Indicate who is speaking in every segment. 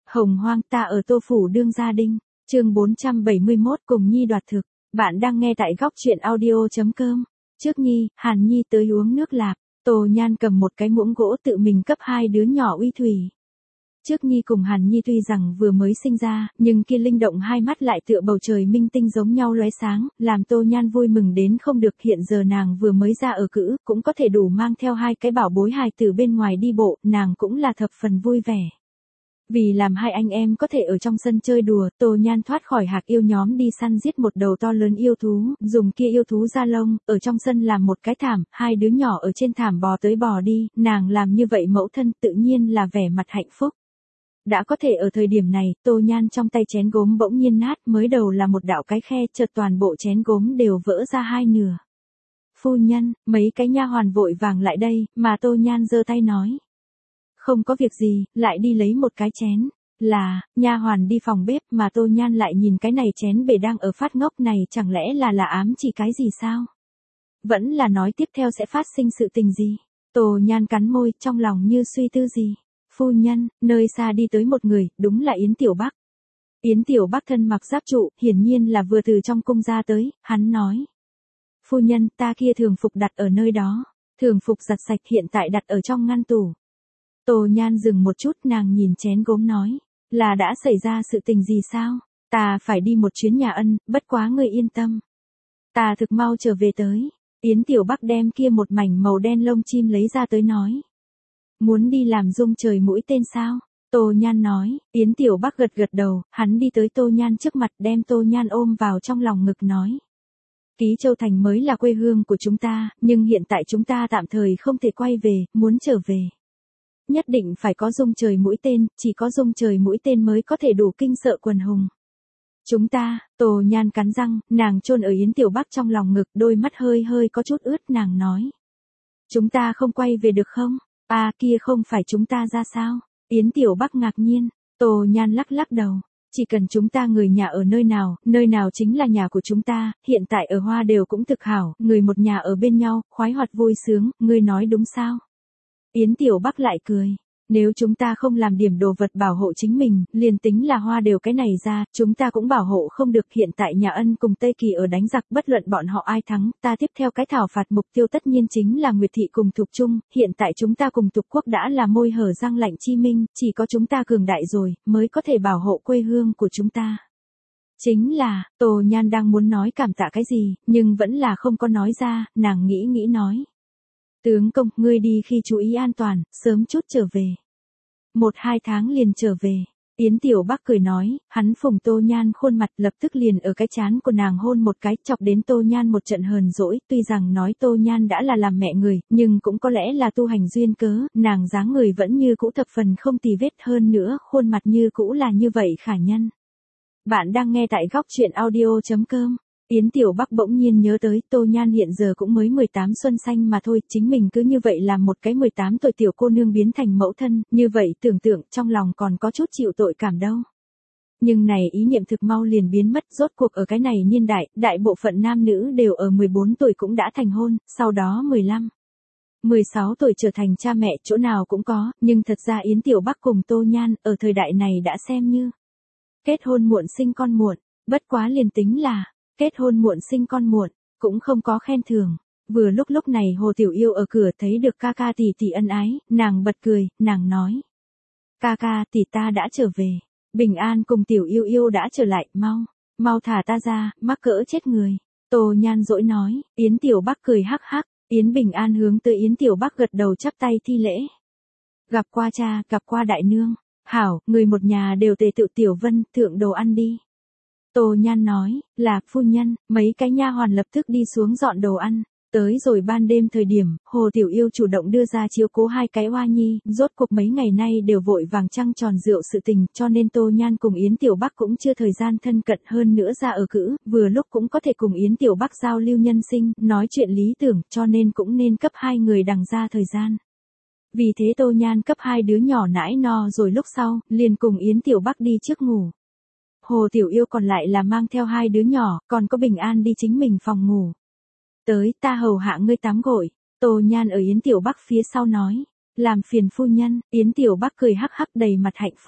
Speaker 1: Hồng hoang ta ở Tô Phủ đương gia đinh, chương 471 cùng Nhi đoạt thực. Bạn đang nghe tại góc truyện audio.com. Trước Nhi, Hàn Nhi tới uống nước lạp. Tô Nhan cầm một cái muỗng gỗ tự mình cấp hai đứa nhỏ uy thủy. Trước Nhi cùng Hàn Nhi tuy rằng vừa mới sinh ra, nhưng kia linh động hai mắt lại tựa bầu trời minh tinh giống nhau lóe sáng, làm Tô Nhan vui mừng đến không được. Hiện giờ nàng vừa mới ra ở cữ, cũng có thể đủ mang theo hai cái bảo bối hài từ bên ngoài đi bộ, nàng cũng là thập phần vui vẻ. Vì làm hai anh em có thể ở trong sân chơi đùa, Tô Nhan thoát khỏi hạc yêu nhóm đi săn giết một đầu to lớn yêu thú, dùng kia yêu thú da lông, ở trong sân làm một cái thảm, hai đứa nhỏ ở trên thảm bò tới bò đi, nàng làm như vậy mẫu thân tự nhiên là vẻ mặt hạnh phúc. Đã có thể ở thời điểm này, Tô Nhan trong tay chén gốm bỗng nhiên nát, mới đầu là một đạo cái khe, chợt toàn bộ chén gốm đều vỡ ra hai nửa. Phu nhân, mấy cái nha hoàn vội vàng lại đây, mà Tô Nhan giơ tay nói. Không có việc gì, lại đi lấy một cái chén. Là, nha hoàn đi phòng bếp mà Tô Nhan lại nhìn cái này chén bể đang ở phát ngốc này, chẳng lẽ là ám chỉ cái gì sao? Vẫn là nói tiếp theo sẽ phát sinh sự tình gì? Tô Nhan cắn môi, trong lòng như suy tư gì. Phu nhân, nơi xa đi tới một người, đúng là Yến Tiểu Bắc. Yến Tiểu Bắc thân mặc giáp trụ, hiển nhiên là vừa từ trong cung ra tới, hắn nói. Phu nhân, ta kia thường phục đặt ở nơi đó. Thường phục giặt sạch hiện tại đặt ở trong ngăn tủ. Tô Nhan dừng một chút, nàng nhìn chén gốm nói. Là đã xảy ra sự tình gì sao? Ta phải đi một chuyến nhà ân, bất quá ngươi yên tâm. Ta thực mau trở về tới. Yến Tiểu Bắc đem kia một mảnh màu đen lông chim lấy ra tới nói. Muốn đi làm dung trời mũi tên sao? Tô Nhan nói. Yến Tiểu Bắc gật gật đầu, hắn đi tới Tô Nhan trước mặt đem Tô Nhan ôm vào trong lòng ngực nói. Ký Châu Thành mới là quê hương của chúng ta, nhưng hiện tại chúng ta tạm thời không thể quay về, muốn trở về. Nhất định phải có dung trời mũi tên, chỉ có dung trời mũi tên mới có thể đủ kinh sợ quần hùng. Chúng ta, Tô Nhan cắn răng, nàng chôn ở Yến Tiểu Bắc trong lòng ngực, đôi mắt hơi hơi có chút ướt, nàng nói. Chúng ta không quay về được không? À kia không phải chúng ta ra sao? Yến Tiểu Bắc ngạc nhiên, Tô Nhan lắc lắc đầu. Chỉ cần chúng ta người nhà ở nơi nào chính là nhà của chúng ta, hiện tại ở Hoa đều cũng thực hảo, người một nhà ở bên nhau, khoái hoạt vui sướng, ngươi nói đúng sao? Yến Tiểu Bắc lại cười. Nếu chúng ta không làm điểm đồ vật bảo hộ chính mình, liền tính là Hoa đều cái này ra, chúng ta cũng bảo hộ không được. Hiện tại nhà Ân cùng Tây Kỳ ở đánh giặc, bất luận bọn họ ai thắng, ta tiếp theo cái thảo phạt mục tiêu tất nhiên chính là Nguyệt Thị cùng Thục Trung. Hiện tại chúng ta cùng Thục Quốc đã là môi hở răng lạnh chi minh, chỉ có chúng ta cường đại rồi, mới có thể bảo hộ quê hương của chúng ta. Chính là, Tô Nhan đang muốn nói cảm tạ cái gì, nhưng vẫn là không có nói ra, nàng nghĩ nói. Tướng công, ngươi đi khi chú ý an toàn, sớm chút trở về. 1-2 tháng liền trở về. Yến Tiểu Bắc cười nói, hắn phùng Tô Nhan khuôn mặt, lập tức liền ở cái trán của nàng hôn một cái, chọc đến Tô Nhan một trận hờn dỗi. Tuy rằng nói Tô Nhan đã là làm mẹ người, nhưng cũng có lẽ là tu hành duyên cớ, nàng dáng người vẫn như cũ thập phần không tì vết, hơn nữa, khuôn mặt như cũ là như vậy khả nhân. Bạn đang nghe tại góc truyện audio.com. Yến Tiểu Bắc bỗng nhiên nhớ tới, Tô Nhan hiện giờ cũng mới 18 xuân xanh mà thôi, chính mình cứ như vậy làm một cái 18 tuổi tiểu cô nương biến thành mẫu thân, như vậy tưởng tượng trong lòng còn có chút chịu tội cảm đâu. Nhưng này ý niệm thực mau liền biến mất, rốt cuộc ở cái này niên đại, đại bộ phận nam nữ đều ở 14 tuổi cũng đã thành hôn, sau đó 15, 16 tuổi trở thành cha mẹ, chỗ nào cũng có, nhưng thật ra Yến Tiểu Bắc cùng Tô Nhan, ở thời đại này đã xem như kết hôn muộn sinh con muộn, bất quá liền tính là kết hôn muộn sinh con muộn, cũng không có khen thưởng. Vừa lúc này Hồ Tiểu Yêu ở cửa thấy được ca ca tỷ tỷ ân ái, nàng bật cười, nàng nói. Ca ca tỷ ta đã trở về. Bình An cùng Tiểu Yêu Yêu đã trở lại, mau thả ta ra, mắc cỡ chết người. Tô Nhan dỗi nói, Yến Tiểu Bắc cười hắc hắc, Yến Bình An hướng tới Yến Tiểu Bắc gật đầu chắp tay thi lễ. Gặp qua cha, gặp qua đại nương. Hảo, người một nhà đều tề tựu Tiểu Vân, thượng đồ ăn đi. Tô Nhan nói, là, phu nhân, mấy cái nha hoàn lập tức đi xuống dọn đồ ăn. Tới rồi ban đêm thời điểm, Hồ Tiểu Yêu chủ động đưa ra chiếu cố hai cái oa nhi, rốt cuộc mấy ngày nay đều vội vàng trăng tròn rượu sự tình, cho nên Tô Nhan cùng Yến Tiểu Bắc cũng chưa thời gian thân cận, hơn nữa ra ở cữ, vừa lúc cũng có thể cùng Yến Tiểu Bắc giao lưu nhân sinh, nói chuyện lý tưởng, cho nên cũng nên cấp hai người đằng ra thời gian. Vì thế Tô Nhan cấp hai đứa nhỏ nãi no rồi lúc sau, liền cùng Yến Tiểu Bắc đi trước ngủ. Hồ Tiểu Yêu còn lại là mang theo hai đứa nhỏ, còn có Bình An đi chính mình phòng ngủ. Tới, ta hầu hạ ngươi tắm gội. Tô Nhan ở Yến Tiểu Bắc phía sau nói. Làm phiền phu nhân, Yến Tiểu Bắc cười hắc hắc đầy mặt hạnh phúc.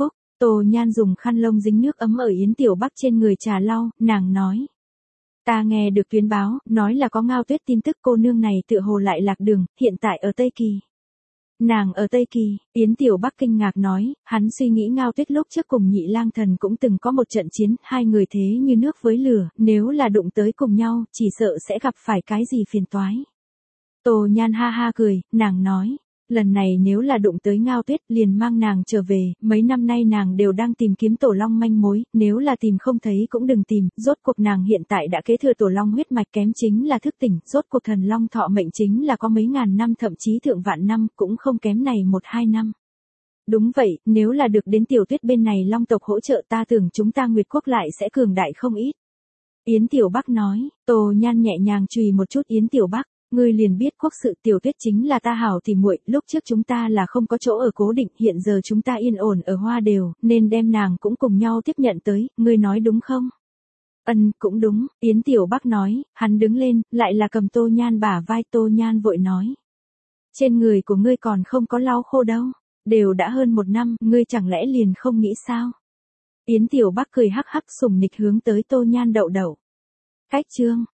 Speaker 1: Tô Nhan dùng khăn lông dính nước ấm ở Yến Tiểu Bắc trên người trà lau, nàng nói. Ta nghe được tuyến báo, nói là có Ngao Tuyết tin tức cô nương này tựa hồ lại lạc đường, hiện tại ở Tây Kỳ. Nàng ở Tây Kỳ, Yến Tiểu Bắc kinh ngạc nói, hắn suy nghĩ Ngao Tuyết lúc trước cùng Nhị Lang Thần cũng từng có một trận chiến, hai người thế như nước với lửa, nếu là đụng tới cùng nhau, chỉ sợ sẽ gặp phải cái gì phiền toái. Tô Nhan ha ha cười, nàng nói, lần này nếu là đụng tới Ngao Tuyết liền mang nàng trở về, mấy năm nay nàng đều đang tìm kiếm Tổ Long manh mối, nếu là tìm không thấy cũng đừng tìm, rốt cuộc nàng hiện tại đã kế thừa Tổ Long huyết mạch kém chính là thức tỉnh, rốt cuộc thần Long thọ mệnh chính là có mấy ngàn năm thậm chí thượng vạn năm, cũng không kém này 1-2 năm. Đúng vậy, nếu là được đến Tiểu Tuyết bên này Long tộc hỗ trợ ta tưởng chúng ta Nguyệt Quốc lại sẽ cường đại không ít. Yến Tiểu Bắc nói, Tô Nhan nhẹ nhàng chùy một chút Yến Tiểu Bắc. Ngươi liền biết quốc sự Tiểu Tuyết chính là ta hảo tỉ muội, lúc trước chúng ta là không có chỗ ở cố định, hiện giờ chúng ta yên ổn ở Hoa Đều, nên đem nàng cũng cùng nhau tiếp nhận tới, ngươi nói đúng không? Cũng đúng, Yến Tiểu Bắc nói, hắn đứng lên, lại là cầm Tô Nhan bả vai. Tô Nhan vội nói. Trên người của ngươi còn không có lau khô đâu, đều đã hơn 1 năm, ngươi chẳng lẽ liền không nghĩ sao? Yến Tiểu Bắc cười hắc hắc sủng nịch hướng tới Tô Nhan đậu đậu. Cách chương